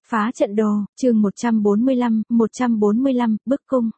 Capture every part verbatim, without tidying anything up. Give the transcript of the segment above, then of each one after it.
Phá trận đồ, chương một trăm bốn mươi lăm, một trăm bốn mươi lăm, bức cung.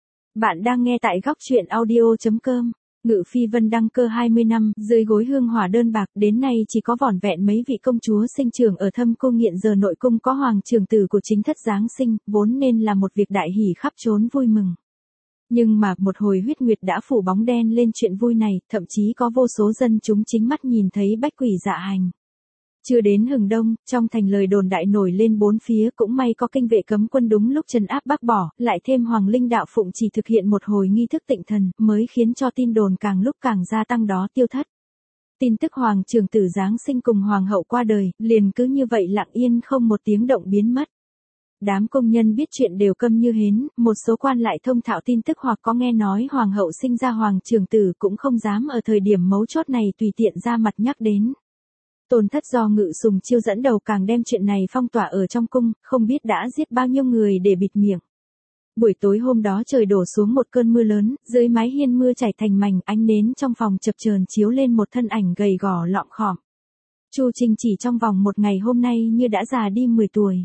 Bạn đang nghe tại góc truyện audio chấm com. Ngự Phi Vân đăng cơ hai mươi năm, dưới gối hương hỏa đơn bạc, đến nay chỉ có vỏn vẹn mấy vị công chúa sinh trưởng ở thâm cung, hiện giờ nội cung có hoàng trưởng tử của chính thất giáng sinh, vốn nên là một việc đại hỷ khắp trốn vui mừng. Nhưng mà một hồi huyết nguyệt đã phủ bóng đen lên chuyện vui này, thậm chí có vô số dân chúng chính mắt nhìn thấy bách quỷ dạ hành. Chưa đến hừng đông, trong thành lời đồn đại nổi lên bốn phía, cũng may có kinh vệ cấm quân đúng lúc trấn áp bác bỏ, lại thêm Hoàng Linh đạo phụng chỉ thực hiện một hồi nghi thức tịnh thần, mới khiến cho tin đồn càng lúc càng gia tăng đó tiêu thất. Tin tức hoàng trưởng tử giáng sinh cùng hoàng hậu qua đời, liền cứ như vậy lặng yên không một tiếng động biến mất. Đám công nhân biết chuyện đều câm như hến, một số quan lại thông thạo tin tức hoặc có nghe nói hoàng hậu sinh ra hoàng trưởng tử cũng không dám ở thời điểm mấu chốt này tùy tiện ra mặt nhắc đến. Tôn thất do Ngự Sùng Chiêu dẫn đầu càng đem chuyện này phong tỏa ở trong cung, không biết đã giết bao nhiêu người để bịt miệng. Buổi tối hôm đó trời đổ xuống một cơn mưa lớn, dưới mái hiên mưa chảy thành mảnh, ánh nến trong phòng chập chờn chiếu lên một thân ảnh gầy gò lọm khọm. Chu Trinh chỉ trong vòng một ngày hôm nay như đã già đi mười tuổi.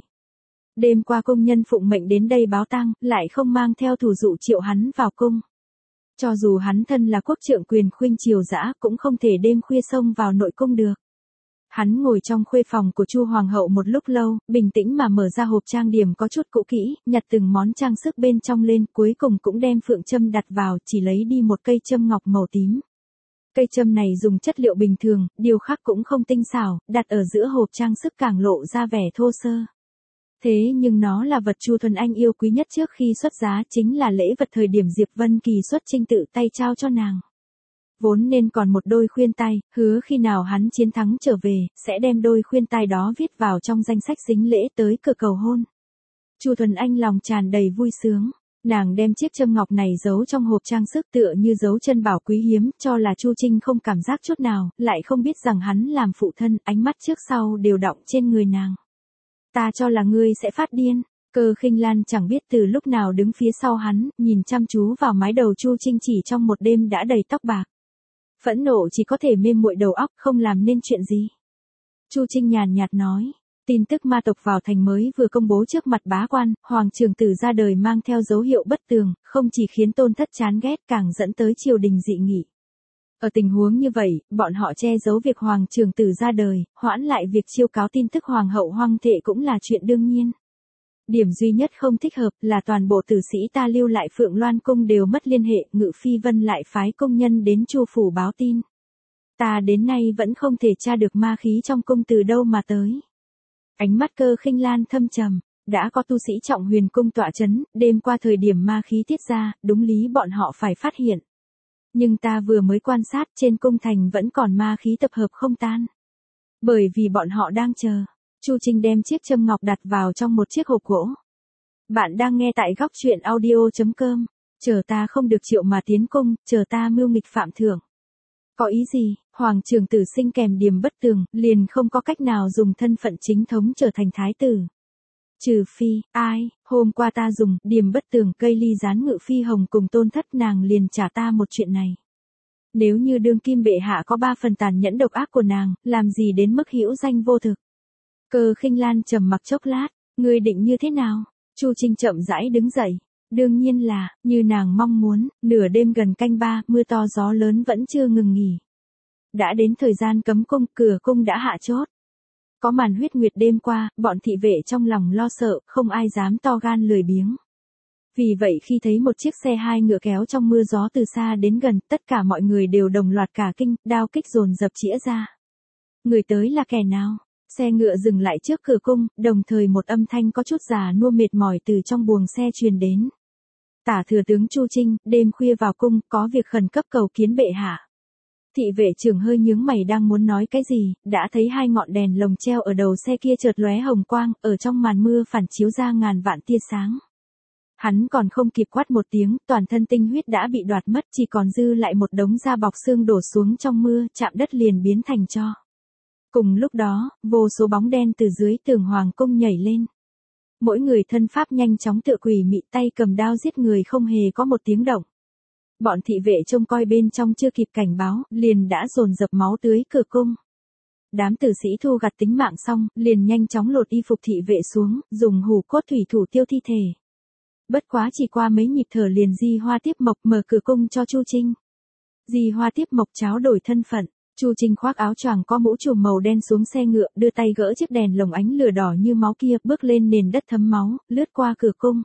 Đêm qua công nhân phụng mệnh đến đây báo tang, lại không mang theo thủ dụ triệu hắn vào cung. Cho dù hắn thân là quốc trượng quyền khuynh triều dã, cũng không thể đêm khuya xông vào nội cung được. Hắn ngồi trong khuê phòng của Chu hoàng hậu một lúc lâu, bình tĩnh mà mở ra hộp trang điểm có chút cũ kỹ, nhặt từng món trang sức bên trong lên, cuối cùng cũng đem phượng châm đặt vào, chỉ lấy đi một cây châm ngọc màu tím. Cây châm này dùng chất liệu bình thường, điều khác cũng không tinh xảo, đặt ở giữa hộp trang sức càng lộ ra vẻ thô sơ. Thế nhưng nó là vật Chu Thuần Anh yêu quý nhất trước khi xuất giá, chính là lễ vật thời điểm Diệp Vân Kỳ xuất chinh tự tay trao cho nàng. Vốn nên còn một đôi khuyên tai, hứa khi nào hắn chiến thắng trở về, sẽ đem đôi khuyên tai đó viết vào trong danh sách sính lễ tới cửa cầu hôn. Chu Thuần Anh lòng tràn đầy vui sướng, nàng đem chiếc châm ngọc này giấu trong hộp trang sức tựa như giấu chân bảo quý hiếm, cho là Chu Trinh không cảm giác chút nào, lại không biết rằng hắn làm phụ thân, ánh mắt trước sau đều đọng trên người nàng. Ta cho là ngươi sẽ phát điên. Cơ Khinh Lan chẳng biết từ lúc nào đứng phía sau hắn, nhìn chăm chú vào mái đầu Chu Trinh chỉ trong một đêm đã đầy tóc bạc. Phẫn nộ chỉ có thể mê muội đầu óc, không làm nên chuyện gì. Chu Trinh nhàn nhạt nói, tin tức ma tộc vào thành mới vừa công bố trước mặt bá quan, hoàng trưởng tử ra đời mang theo dấu hiệu bất tường, không chỉ khiến Tôn thất chán ghét càng dẫn tới triều đình dị nghị. Ở tình huống như vậy, bọn họ che giấu việc hoàng trưởng tử ra đời, hoãn lại việc chiêu cáo tin tức hoàng hậu hoang thệ cũng là chuyện đương nhiên. Điểm duy nhất không thích hợp là toàn bộ tử sĩ ta lưu lại Phượng Loan cung đều mất liên hệ, Ngự Phi Vân lại phái công nhân đến Chu phủ báo tin. Ta đến nay vẫn không thể tra được ma khí trong cung từ đâu mà tới. Ánh mắt Cơ Khinh Lan thâm trầm, đã có tu sĩ trọng huyền cung tọa chấn, đêm qua thời điểm ma khí tiết ra, đúng lý bọn họ phải phát hiện. Nhưng ta vừa mới quan sát trên cung thành vẫn còn ma khí tập hợp không tan. Bởi vì bọn họ đang chờ. Chu Trinh đem chiếc châm ngọc đặt vào trong một chiếc hộp gỗ. Bạn đang nghe tại góc truyện audio chấm com. Chờ ta không được triệu mà tiến cung, chờ ta mưu nghịch phạm thưởng. Có ý gì? Hoàng trưởng tử sinh kèm điểm bất tường, liền không có cách nào dùng thân phận chính thống trở thành thái tử. Trừ phi, ai, hôm qua ta dùng điểm bất tường cây ly gián Ngự Phi Hồng cùng Tôn thất, nàng liền trả ta một chuyện này. Nếu như đương kim bệ hạ có ba phần tàn nhẫn độc ác của nàng, làm gì đến mức hữu danh vô thực. Cơ Khinh Lan trầm mặc chốc lát, ngươi định như thế nào? Chu Trinh chậm rãi đứng dậy. Đương nhiên là, như nàng mong muốn, nửa đêm gần canh ba, mưa to gió lớn vẫn chưa ngừng nghỉ. Đã đến thời gian cấm cung, cửa cung đã hạ chốt. Có màn huyết nguyệt đêm qua, bọn thị vệ trong lòng lo sợ, không ai dám to gan lười biếng. Vì vậy khi thấy một chiếc xe hai ngựa kéo trong mưa gió từ xa đến gần, tất cả mọi người đều đồng loạt cả kinh, đao kích dồn dập chĩa ra. Người tới là kẻ nào? Xe ngựa dừng lại trước cửa cung, đồng thời một âm thanh có chút già nua mệt mỏi từ trong buồng xe truyền đến. Tả thừa tướng Chu Trinh, đêm khuya vào cung, có việc khẩn cấp cầu kiến bệ hạ. Thị vệ trưởng hơi nhướng mày đang muốn nói cái gì, đã thấy hai ngọn đèn lồng treo ở đầu xe kia chợt lóe hồng quang, ở trong màn mưa phản chiếu ra ngàn vạn tia sáng. Hắn còn không kịp quát một tiếng, toàn thân tinh huyết đã bị đoạt mất, chỉ còn dư lại một đống da bọc xương đổ xuống trong mưa, chạm đất liền biến thành tro. Cùng lúc đó, vô số bóng đen từ dưới tường hoàng cung nhảy lên. Mỗi người thân pháp nhanh chóng tựa quỷ mị, tay cầm đao giết người không hề có một tiếng động. Bọn thị vệ trông coi bên trong chưa kịp cảnh báo, liền đã dồn dập máu tưới cửa cung. Đám tử sĩ thu gặt tính mạng xong, liền nhanh chóng lột y phục thị vệ xuống, dùng hủ cốt thủy thủ tiêu thi thể. Bất quá chỉ qua mấy nhịp thở liền Di Hoa Tiếp Mộc mở cửa cung cho Chu Trinh. Di Hoa Tiếp Mộc tráo đổi thân phận, Chu Trinh khoác áo choàng có mũ trùm màu đen xuống xe ngựa, đưa tay gỡ chiếc đèn lồng ánh lửa đỏ như máu kia, bước lên nền đất thấm máu, lướt qua cửa cung.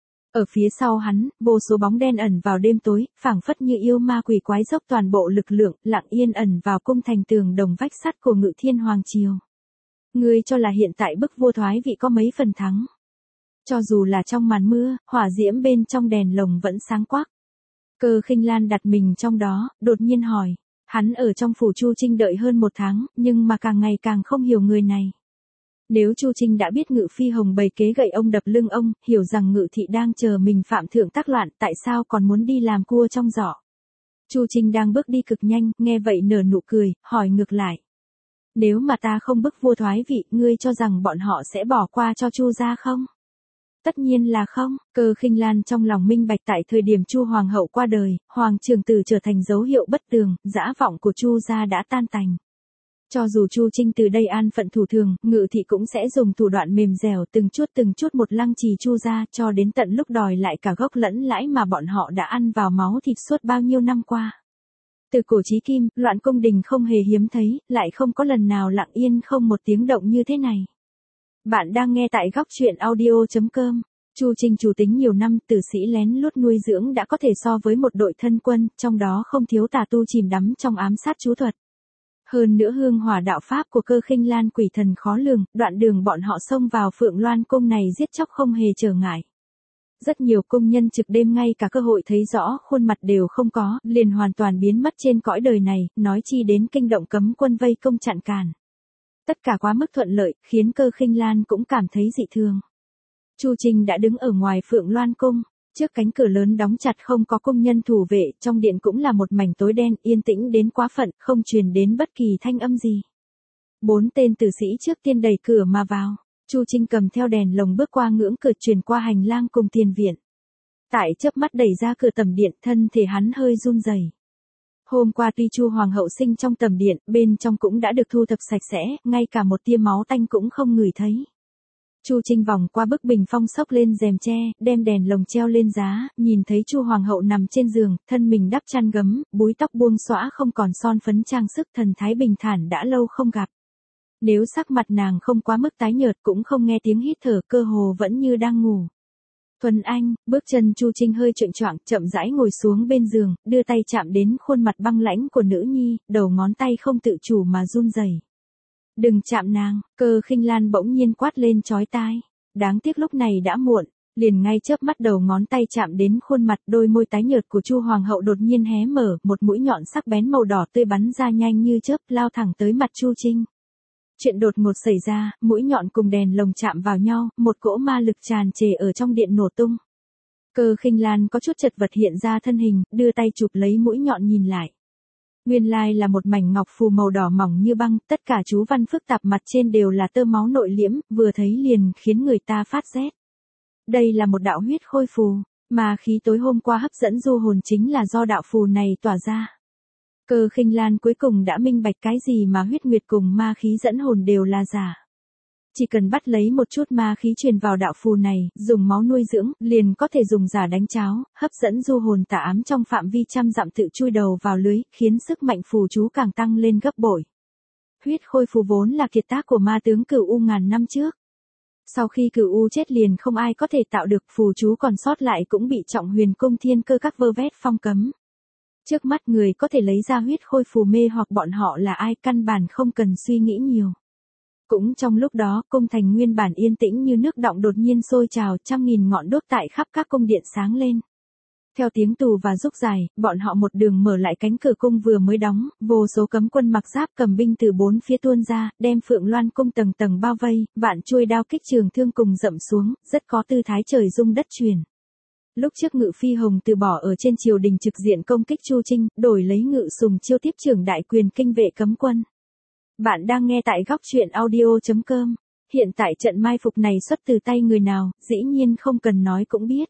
Ở phía sau hắn, vô số bóng đen ẩn vào đêm tối, phảng phất như yêu ma quỷ quái dốc toàn bộ lực lượng, lặng yên ẩn vào cung thành tường đồng vách sắt của Ngự Thiên Hoàng triều. Ngươi cho là hiện tại bức vua thoái vị có mấy phần thắng? Cho dù là trong màn mưa, hỏa diễm bên trong đèn lồng vẫn sáng quắc. Cơ Khinh Lan đặt mình trong đó, đột nhiên hỏi. Hắn ở trong phủ Chu Trinh đợi hơn một tháng, nhưng mà càng ngày càng không hiểu người này. Nếu Chu Trinh đã biết Ngự Phi Hồng bày kế gậy ông đập lưng ông, hiểu rằng Ngự Thị đang chờ mình phạm thượng tác loạn, tại sao còn muốn đi làm cua trong giỏ? Chu Trinh đang bước đi cực nhanh, nghe vậy nở nụ cười, hỏi ngược lại. Nếu mà ta không bức vua thoái vị, ngươi cho rằng bọn họ sẽ bỏ qua cho Chu gia không? Tất nhiên là không. Cơ Khinh Lan trong lòng minh bạch, tại thời điểm Chu hoàng hậu qua đời, hoàng trường tử trở thành dấu hiệu bất tường, dã vọng của Chu gia đã tan tành. Cho dù Chu Trinh từ đây an phận thủ thường, Ngự Thị cũng sẽ dùng thủ đoạn mềm dẻo từng chút từng chút một lăng trì Chu gia, cho đến tận lúc đòi lại cả gốc lẫn lãi mà bọn họ đã ăn vào máu thịt suốt bao nhiêu năm qua. Từ cổ chí kim, loạn cung đình không hề hiếm thấy, lại không có lần nào lặng yên không một tiếng động như thế này. Bạn đang nghe tại góc truyện audio chấm com. Chu Trinh chủ tính nhiều năm, tử sĩ lén lút nuôi dưỡng đã có thể so với một đội thân quân, trong đó không thiếu tà tu chìm đắm trong ám sát chú thuật. Hơn nữa hương hỏa đạo pháp của Cơ Khinh Lan quỷ thần khó lường, đoạn đường bọn họ xông vào Phượng Loan cung này giết chóc không hề trở ngại. Rất nhiều công nhân trực đêm ngay cả cơ hội thấy rõ khuôn mặt đều không có, liền hoàn toàn biến mất trên cõi đời này, nói chi đến kinh động cấm quân vây công chặn cản. Tất cả quá mức thuận lợi, khiến Cơ Khinh Lan cũng cảm thấy dị thường. Chu Trinh đã đứng ở ngoài Phượng Loan cung, trước cánh cửa lớn đóng chặt không có công nhân thủ vệ, trong điện cũng là một mảnh tối đen, yên tĩnh đến quá phận, không truyền đến bất kỳ thanh âm gì. Bốn tên tử sĩ trước tiên đẩy cửa mà vào, Chu Trinh cầm theo đèn lồng bước qua ngưỡng cửa truyền qua hành lang cùng tiền viện. Tại chớp mắt đẩy ra cửa tầm điện, thân thể hắn hơi run rẩy. Hôm qua tuy Chu hoàng hậu sinh trong tầm điện, bên trong cũng đã được thu thập sạch sẽ, ngay cả một tia máu tanh cũng không ngửi thấy. Chu Trinh vòng qua bức bình phong xốc lên rèm tre, đem đèn lồng treo lên giá, nhìn thấy Chu hoàng hậu nằm trên giường, thân mình đắp chăn gấm, búi tóc buông xõa không còn son phấn trang sức, thần thái bình thản đã lâu không gặp. Nếu sắc mặt nàng không quá mức tái nhợt cũng không nghe tiếng hít thở, cơ hồ vẫn như đang ngủ. Thuần Anh, bước chân Chu Trinh hơi chệch choạng, chậm rãi ngồi xuống bên giường, đưa tay chạm đến khuôn mặt băng lãnh của nữ nhi, đầu ngón tay không tự chủ mà run rẩy. Đừng chạm nàng, Cơ Khinh Lan bỗng nhiên quát lên chói tai. Đáng tiếc lúc này đã muộn, liền ngay chớp mắt đầu ngón tay chạm đến khuôn mặt, đôi môi tái nhợt của Chu hoàng hậu đột nhiên hé mở, một mũi nhọn sắc bén màu đỏ tươi bắn ra nhanh như chớp, lao thẳng tới mặt Chu Trinh. Chuyện đột ngột xảy ra, mũi nhọn cùng đèn lồng chạm vào nhau, một cỗ ma lực tràn trề ở trong điện nổ tung. Cơ Khinh Lan có chút chật vật hiện ra thân hình, đưa tay chụp lấy mũi nhọn nhìn lại. Nguyên lai là một mảnh ngọc phù màu đỏ mỏng như băng, tất cả chú văn phức tạp mặt trên đều là tơ máu nội liễm, vừa thấy liền khiến người ta phát rét. Đây là một đạo huyết khôi phù, mà khí tối hôm qua hấp dẫn du hồn chính là do đạo phù này tỏa ra. Cơ Khinh Lan cuối cùng đã minh bạch cái gì mà huyết nguyệt cùng ma khí dẫn hồn đều là giả. Chỉ cần bắt lấy một chút ma khí truyền vào đạo phù này, dùng máu nuôi dưỡng, liền có thể dùng giả đánh cháo, hấp dẫn du hồn tà ám trong phạm vi trăm dặm tự chui đầu vào lưới, khiến sức mạnh phù chú càng tăng lên gấp bội. Huyết khôi phù vốn là kiệt tác của ma tướng Cửu U ngàn năm trước. Sau khi Cửu U chết liền không ai có thể tạo được, phù chú còn sót lại cũng bị Trọng Huyền Cung Thiên Cơ các vơ vét phong cấm. Trước mắt người có thể lấy ra huyết khôi phù mê hoặc bọn họ là ai, căn bản không cần suy nghĩ nhiều. Cũng trong lúc đó, cung thành nguyên bản yên tĩnh như nước đọng đột nhiên sôi trào, trăm nghìn ngọn đuốc tại khắp các cung điện sáng lên. Theo tiếng tù và rúc dài, bọn họ một đường mở lại cánh cửa cung vừa mới đóng, vô số cấm quân mặc giáp cầm binh từ bốn phía tuôn ra, đem Phượng Loan cung tầng tầng bao vây, vạn chuôi đao kích trường thương cùng dậm xuống, rất có tư thái trời rung đất chuyển. Lúc trước Ngự Phi Hồng từ bỏ ở trên triều đình trực diện công kích Chu Trinh, đổi lấy Ngự Sùng chiêu tiếp trưởng đại quyền kinh vệ cấm quân. Bạn đang nghe tại góc truyện audio chấm com. Hiện tại trận mai phục này xuất từ tay người nào, dĩ nhiên không cần nói cũng biết.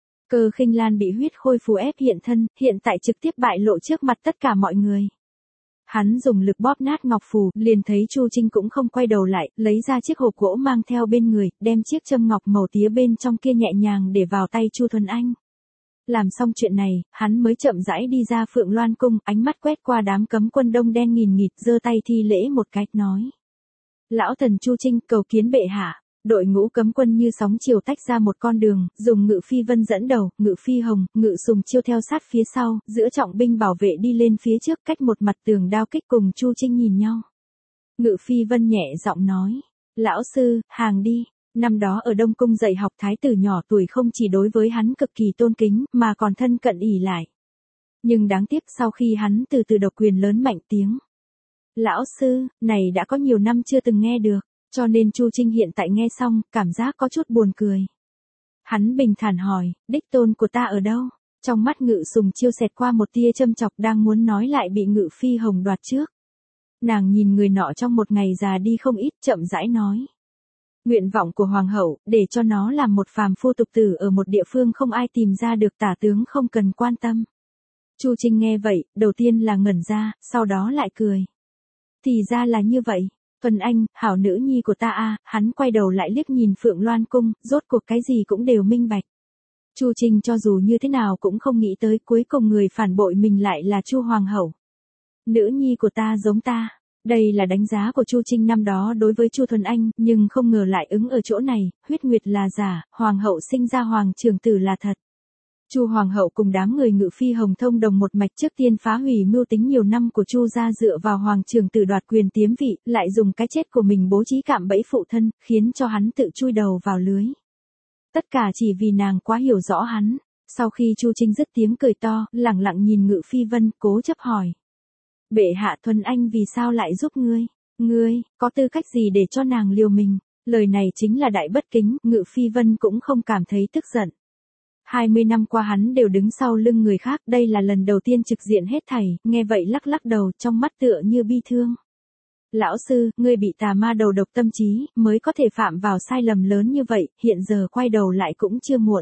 Cơ Khinh Lan bị huyết khôi phù ép hiện thân, hiện tại trực tiếp bại lộ trước mặt tất cả mọi người. Hắn dùng lực bóp nát ngọc phù, liền thấy Chu Trinh cũng không quay đầu lại, lấy ra chiếc hộp gỗ mang theo bên người, đem chiếc châm ngọc màu tía bên trong kia nhẹ nhàng để vào tay Chu Thuần Anh. Làm xong chuyện này, hắn mới chậm rãi đi ra Phượng Loan cung, ánh mắt quét qua đám cấm quân đông đen nghìn nghịt, giơ tay thi lễ một cái, nói: Lão thần Chu Trinh, cầu kiến bệ hạ. Đội ngũ cấm quân như sóng chiều tách ra một con đường, dùng Ngự Phi Vân dẫn đầu, Ngự Phi Hồng, Ngự Sùng Chiêu theo sát phía sau, giữa trọng binh bảo vệ đi lên phía trước, cách một mặt tường đao kích cùng Chu Trinh nhìn nhau. Ngự Phi Vân nhẹ giọng nói: Lão sư, hàng đi. Năm đó ở Đông Cung dạy học thái tử nhỏ tuổi không chỉ đối với hắn cực kỳ tôn kính, mà còn thân cận ỷ lại. Nhưng đáng tiếc sau khi hắn từ từ độc quyền lớn mạnh tiếng. Lão sư, này đã có nhiều năm chưa từng nghe được, cho nên Chu Trinh hiện tại nghe xong, cảm giác có chút buồn cười. Hắn bình thản hỏi, đích tôn của ta ở đâu? Trong mắt Ngự Sùng Chiêu xẹt qua một tia châm chọc, đang muốn nói lại bị Ngự Phi Hồng đoạt trước. Nàng nhìn người nọ trong một ngày già đi không ít, chậm rãi nói. Nguyện vọng của hoàng hậu, để cho nó làm một phàm phu tục tử ở một địa phương không ai tìm ra được, tả tướng không cần quan tâm. Chu Trinh nghe vậy, đầu tiên là ngẩn ra, sau đó lại cười. Thì ra là như vậy, Thuần Anh, hảo nữ nhi của ta a. Hắn quay đầu lại liếc nhìn Phượng Loan cung, rốt cuộc cái gì cũng đều minh bạch. Chu Trinh cho dù như thế nào cũng không nghĩ tới cuối cùng người phản bội mình lại là Chu hoàng hậu. Nữ nhi của ta giống ta. Đây là đánh giá của Chu Trinh năm đó đối với Chu Thuần Anh, nhưng không ngờ lại ứng ở chỗ này, huyết nguyệt là giả, hoàng hậu sinh ra hoàng trưởng tử là thật. Chu hoàng hậu cùng đám người Ngự Phi Hồng thông đồng một mạch, trước tiên phá hủy mưu tính nhiều năm của Chu gia, dựa vào hoàng trưởng tử đoạt quyền tiếm vị, lại dùng cái chết của mình bố trí cạm bẫy phụ thân, khiến cho hắn tự chui đầu vào lưới. Tất cả chỉ vì nàng quá hiểu rõ hắn. Sau khi Chu Trinh dứt tiếng cười to, lẳng lặng nhìn Ngự Phi Vân, cố chấp hỏi. Bệ hạ, Thuần Anh vì sao lại giúp ngươi? Ngươi, có tư cách gì để cho nàng liều mình? Lời này chính là đại bất kính, Ngự Phi Vân cũng không cảm thấy tức giận. hai mươi năm qua hắn đều đứng sau lưng người khác, đây là lần đầu tiên trực diện hết thảy, nghe vậy lắc lắc đầu, trong mắt tựa như bi thương. Lão sư, ngươi bị tà ma đầu độc tâm trí, mới có thể phạm vào sai lầm lớn như vậy, hiện giờ quay đầu lại cũng chưa muộn.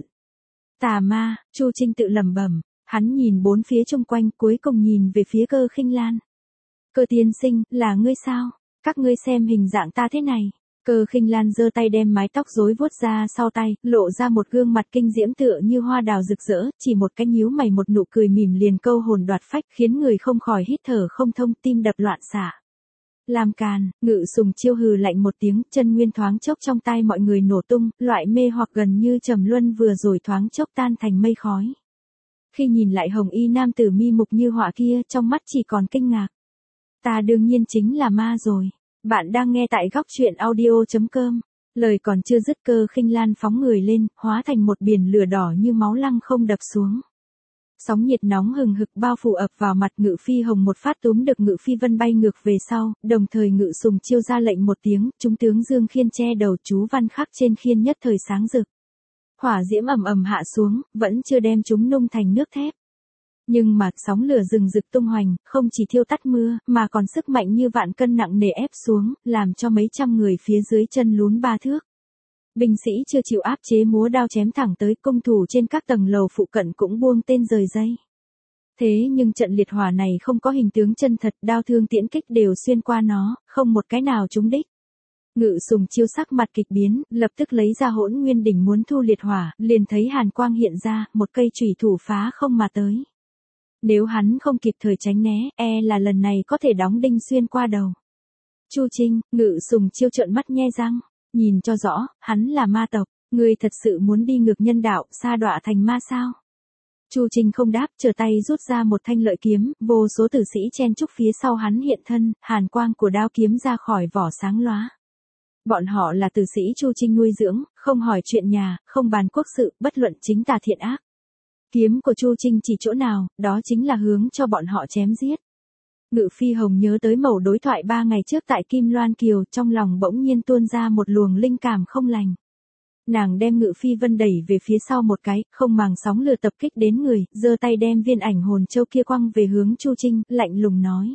Tà ma, Chu Trinh tự lẩm bẩm. Hắn nhìn bốn phía xung quanh, cuối cùng nhìn về phía Cơ Khinh Lan. Cơ tiên sinh, là ngươi sao? Các ngươi xem hình dạng ta thế này. Cơ Khinh Lan giơ tay đem mái tóc rối vuốt ra sau tay, lộ ra một gương mặt kinh diễm tựa như hoa đào rực rỡ, chỉ một cái nhíu mày một nụ cười mỉm liền câu hồn đoạt phách, khiến người không khỏi hít thở không thông, tim đập loạn xạ. Làm càn, Ngự Sùng Chiêu hừ lạnh một tiếng, chân nguyên thoáng chốc trong tai mọi người nổ tung, loại mê hoặc gần như trầm luân vừa rồi thoáng chốc tan thành mây khói. Khi nhìn lại hồng y nam tử mi mục như họa kia, trong mắt chỉ còn kinh ngạc. Ta đương nhiên chính là ma rồi. Bạn đang nghe tại góc truyện audio chấm com. Lời còn chưa dứt, Cơ Khinh Lan phóng người lên, hóa thành một biển lửa đỏ như máu lăng không đập xuống. Sóng nhiệt nóng hừng hực bao phủ ập vào mặt Ngự Phi Hồng, một phát túm được Ngự Phi Vân bay ngược về sau, đồng thời Ngự Sùng Chiêu ra lệnh một tiếng, chúng tướng Dương Khiên che đầu, chú văn khắc trên khiên nhất thời sáng rực. Hỏa diễm ầm ầm hạ xuống, vẫn chưa đem chúng nung thành nước thép. Nhưng mà, sóng lửa rừng rực tung hoành, không chỉ thiêu tắt mưa, mà còn sức mạnh như vạn cân nặng nề ép xuống, làm cho mấy trăm người phía dưới chân lún ba thước. Binh sĩ chưa chịu áp chế múa đao chém thẳng tới, cung thủ trên các tầng lầu phụ cận cũng buông tên rời dây. Thế nhưng trận liệt hỏa này không có hình tướng chân thật, đao thương tiễn kích đều xuyên qua nó, không một cái nào trúng đích. Ngự Sùng Chiêu sắc mặt kịch biến, lập tức lấy ra Hỗn Nguyên đỉnh muốn thu liệt hỏa, liền thấy hàn quang hiện ra, một cây chủy thủ phá không mà tới. Nếu hắn không kịp thời tránh né, e là lần này có thể đóng đinh xuyên qua đầu. Chu Trinh, Ngự Sùng Chiêu trợn mắt nhe răng, nhìn cho rõ, hắn là ma tộc, ngươi thật sự muốn đi ngược nhân đạo, sa đọa thành ma sao? Chu Trinh không đáp, trở tay rút ra một thanh lợi kiếm, vô số tử sĩ chen chúc phía sau hắn hiện thân, hàn quang của đao kiếm ra khỏi vỏ sáng lóa. Bọn họ là tử sĩ Chu Trinh nuôi dưỡng, không hỏi chuyện nhà, không bàn quốc sự, bất luận chính tà thiện ác. Kiếm của Chu Trinh chỉ chỗ nào, đó chính là hướng cho bọn họ chém giết. Ngự Phi Hồng nhớ tới mẩu đối thoại ba ngày trước tại Kim Loan Kiều, trong lòng bỗng nhiên tuôn ra một luồng linh cảm không lành. Nàng đem Ngự Phi Vân đẩy về phía sau một cái, không màng sóng lửa tập kích đến người, giơ tay đem viên ảnh hồn châu kia quăng về hướng Chu Trinh, lạnh lùng nói.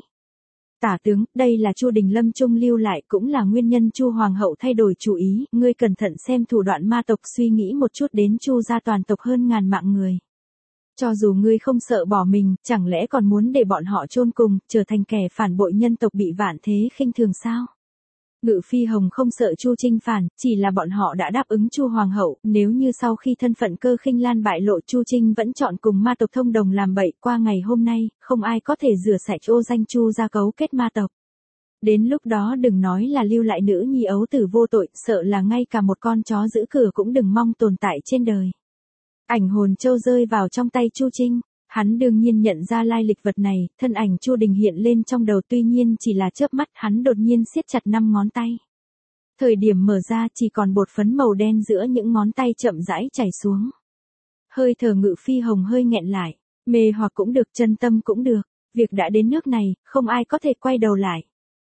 Tả tướng, đây là Chu Đình Lâm Trung lưu lại, cũng là nguyên nhân Chu hoàng hậu thay đổi chủ ý, ngươi cẩn thận xem thủ đoạn ma tộc, suy nghĩ một chút, đến Chu gia toàn tộc hơn ngàn mạng người. Cho dù ngươi không sợ bỏ mình, chẳng lẽ còn muốn để bọn họ chôn cùng, trở thành kẻ phản bội nhân tộc bị vạn thế khinh thường sao? Ngự Phi Hồng không sợ Chu Trinh phản, chỉ là bọn họ đã đáp ứng Chu Hoàng hậu, nếu như sau khi thân phận Cơ Khinh Lan bại lộ Chu Trinh vẫn chọn cùng ma tộc thông đồng làm bậy, qua ngày hôm nay, không ai có thể rửa sạch ô danh Chu gia cấu kết ma tộc. Đến lúc đó đừng nói là lưu lại nữ nhi ấu tử vô tội, sợ là ngay cả một con chó giữ cửa cũng đừng mong tồn tại trên đời. Ảnh hồn châu rơi vào trong tay Chu Trinh. Hắn đương nhiên nhận ra lai lịch vật này, thân ảnh Chu Đình hiện lên trong đầu, tuy nhiên chỉ là chớp mắt, hắn đột nhiên siết chặt năm ngón tay. Thời điểm mở ra chỉ còn bột phấn màu đen giữa những ngón tay chậm rãi chảy xuống. Hơi thở Ngự Phi Hồng hơi nghẹn lại, mê hoặc cũng được, chân tâm cũng được, việc đã đến nước này, không ai có thể quay đầu lại.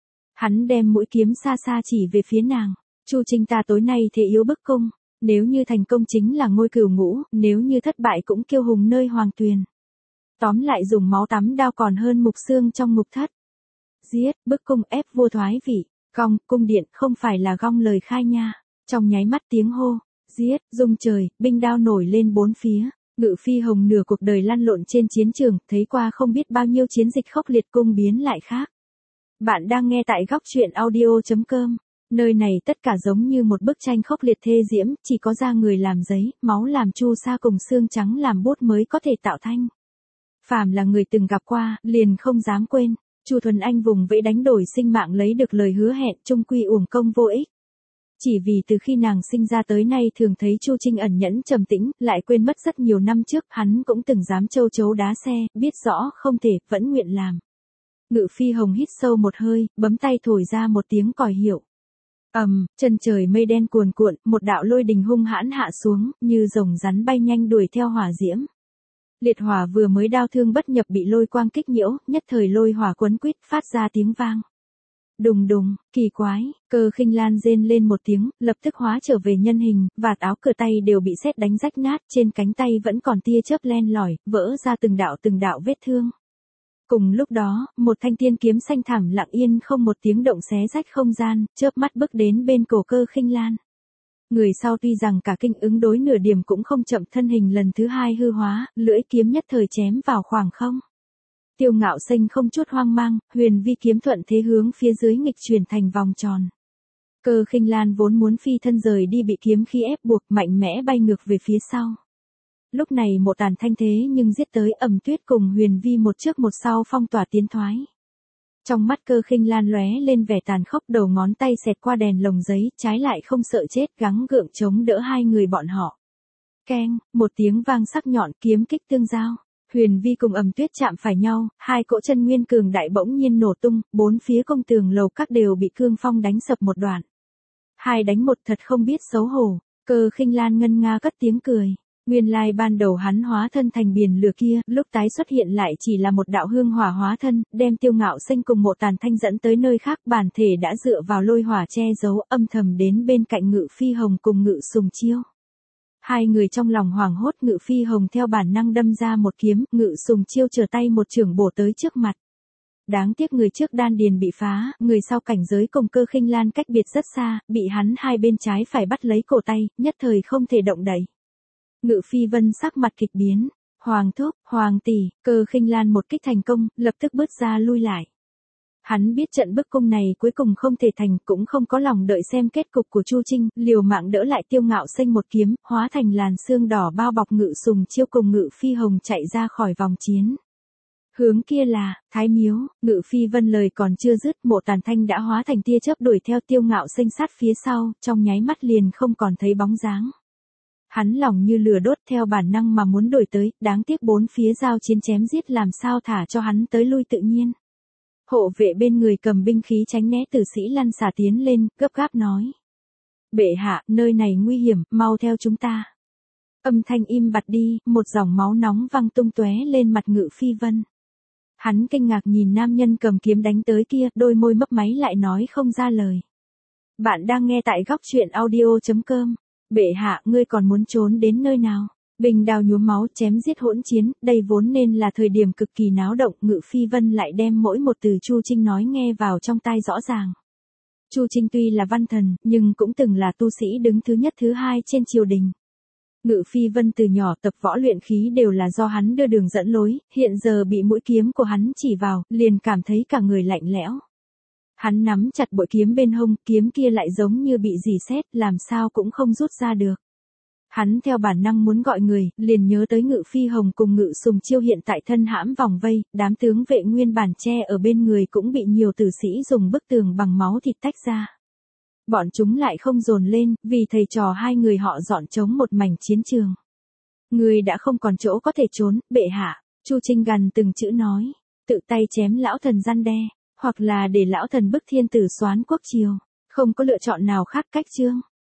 Hắn đem mũi kiếm xa xa chỉ về phía nàng. Chu Trinh, ta tối nay thế yếu bức cung, nếu như thành công chính là ngôi cửu ngũ, nếu như thất bại cũng kiêu hùng nơi hoàng tuyền. Tóm lại dùng máu tắm đao còn hơn mục xương trong ngục thất. Giết, bức cung ép vua thoái vị, gong, cung điện không phải là gong lời khai nha. Trong nháy mắt tiếng hô, giết, rung trời, binh đao nổi lên bốn phía. Ngự Phi Hồng nửa cuộc đời lăn lộn trên chiến trường, thấy qua không biết bao nhiêu chiến dịch khốc liệt, cung biến lại khác. Bạn đang nghe tại góc truyện audio chấm com. Nơi này tất cả giống như một bức tranh khốc liệt thê diễm, chỉ có da người làm giấy, máu làm chu sa cùng xương trắng làm bút mới có thể tạo thanh. Phàm là người từng gặp qua, liền không dám quên. Chu Thuần Anh vùng vẫy đánh đổi sinh mạng lấy được lời hứa hẹn, chung quy uổng công vô ích. Chỉ vì từ khi nàng sinh ra tới nay thường thấy Chu Trinh ẩn nhẫn trầm tĩnh, lại quên mất rất nhiều năm trước, hắn cũng từng dám châu chấu đá xe, biết rõ không thể, vẫn nguyện làm. Ngự Phi Hồng hít sâu một hơi, bấm tay thổi ra một tiếng còi hiệu. Ầm, um, chân trời mây đen cuồn cuộn, một đạo lôi đình hung hãn hạ xuống, như rồng rắn bay nhanh đuổi theo hỏa diễm. Liệt hỏa vừa mới đao thương bất nhập bị lôi quang kích nhiễu, nhất thời lôi hỏa quấn quýt, phát ra tiếng vang. Đùng đùng, kỳ quái, Cơ Khinh Lan rên lên một tiếng, lập tức hóa trở về nhân hình, vạt áo cửa tay đều bị sét đánh rách nát, trên cánh tay vẫn còn tia chớp len lỏi, vỡ ra từng đạo từng đạo vết thương. Cùng lúc đó, một thanh tiên kiếm xanh thẳm lặng yên không một tiếng động xé rách không gian, chớp mắt bước đến bên cổ Cơ Khinh Lan. Người sau tuy rằng cả kinh ứng đối nửa điểm cũng không chậm, thân hình lần thứ hai hư hóa, lưỡi kiếm nhất thời chém vào khoảng không. Tiêu Ngạo Xanh không chút hoang mang, huyền vi kiếm thuận thế hướng phía dưới nghịch chuyển thành vòng tròn. Cơ Khinh Lan vốn muốn phi thân rời đi bị kiếm khí ép buộc, mạnh mẽ bay ngược về phía sau. Lúc này một tàn thanh thế nhưng giết tới, Ẩm Tuyết cùng huyền vi một trước một sau phong tỏa tiến thoái. Trong mắt Cơ Khinh Lan lóe lên vẻ tàn khốc, đầu ngón tay xẹt qua đèn lồng giấy, trái lại không sợ chết, gắng gượng chống đỡ hai người bọn họ. Keng, một tiếng vang sắc nhọn, kiếm kích tương giao. Huyền vi cùng Ẩm Tuyết chạm phải nhau, hai cỗ chân nguyên cường đại bỗng nhiên nổ tung, bốn phía công tường lầu các đều bị cương phong đánh sập một đoạn. Hai đánh một, thật không biết xấu hổ. Cơ Khinh Lan ngân nga cất tiếng cười. Nguyên lai ban đầu hắn hóa thân thành biển lửa kia, lúc tái xuất hiện lại chỉ là một đạo hương hỏa hóa thân, đem Tiêu Ngạo Xanh cùng Mộ Tàn Thanh dẫn tới nơi khác, bản thể đã dựa vào lôi hỏa che giấu, âm thầm đến bên cạnh Ngự Phi Hồng cùng Ngự Sùng Chiêu. Hai người trong lòng hoảng hốt, Ngự Phi Hồng theo bản năng đâm ra một kiếm, Ngự Sùng Chiêu trở tay một chưởng bổ tới trước mặt. Đáng tiếc người trước đan điền bị phá, người sau cảnh giới cùng Cơ Khinh Lan cách biệt rất xa, bị hắn hai bên trái phải bắt lấy cổ tay, nhất thời không thể động đậy. Ngự Phi Vân sắc mặt kịch biến, Hoàng thúc, Hoàng tỷ, Cơ Khinh Lan một kích thành công, lập tức bước ra lui lại. Hắn biết trận bức cung này cuối cùng không thể thành, cũng không có lòng đợi xem kết cục của Chu Trinh, liều mạng đỡ lại Tiêu Ngạo Xanh một kiếm, hóa thành làn sương đỏ bao bọc Ngự Sùng Chiêu cùng Ngự Phi Hồng chạy ra khỏi vòng chiến. Hướng kia là Thái Miếu. Ngự Phi Vân lời còn chưa dứt, Mộ Tàn Thanh đã hóa thành tia chớp đuổi theo Tiêu Ngạo Xanh sát phía sau, trong nháy mắt liền không còn thấy bóng dáng. Hắn lòng như lửa đốt, theo bản năng mà muốn đuổi tới, đáng tiếc bốn phía giao chiến chém giết làm sao thả cho hắn tới lui tự nhiên. Hộ vệ bên người cầm binh khí tránh né tử sĩ lăn xả tiến lên, gấp gáp nói. Bệ hạ, nơi này nguy hiểm, mau theo chúng ta. Âm thanh im bặt đi, một dòng máu nóng văng tung tóe lên mặt Ngự Phi Vân. Hắn kinh ngạc nhìn nam nhân cầm kiếm đánh tới kia, đôi môi mấp máy lại nói không ra lời. Bạn đang nghe tại góc truyện audio chấm com. Bệ hạ, ngươi còn muốn trốn đến nơi nào? Bình đao nhuốm máu, chém giết hỗn chiến, đây vốn nên là thời điểm cực kỳ náo động, Ngự Phi Vân lại đem mỗi một từ Chu Trinh nói nghe vào trong tai rõ ràng. Chu Trinh tuy là văn thần, nhưng cũng từng là tu sĩ đứng thứ nhất thứ hai trên triều đình. Ngự Phi Vân từ nhỏ tập võ luyện khí đều là do hắn đưa đường dẫn lối, hiện giờ bị mũi kiếm của hắn chỉ vào, liền cảm thấy cả người lạnh lẽo. Hắn nắm chặt bội kiếm bên hông, kiếm kia lại giống như bị rỉ sét, làm sao cũng không rút ra được. Hắn theo bản năng muốn gọi người, liền nhớ tới Ngự Phi Hồng cùng Ngự Sùng Chiêu hiện tại thân hãm vòng vây, đám tướng vệ nguyên bản che ở bên người cũng bị nhiều tử sĩ dùng bức tường bằng máu thịt tách ra. Bọn chúng lại không dồn lên, vì thầy trò hai người họ dọn trống một mảnh chiến trường. Người đã không còn chỗ có thể trốn, bệ hạ, Chu Trinh gằn từng chữ nói, tự tay chém lão thần răn đe, hoặc là để lão thần bức thiên tử soán quốc triều, không có lựa chọn nào khác cách chương.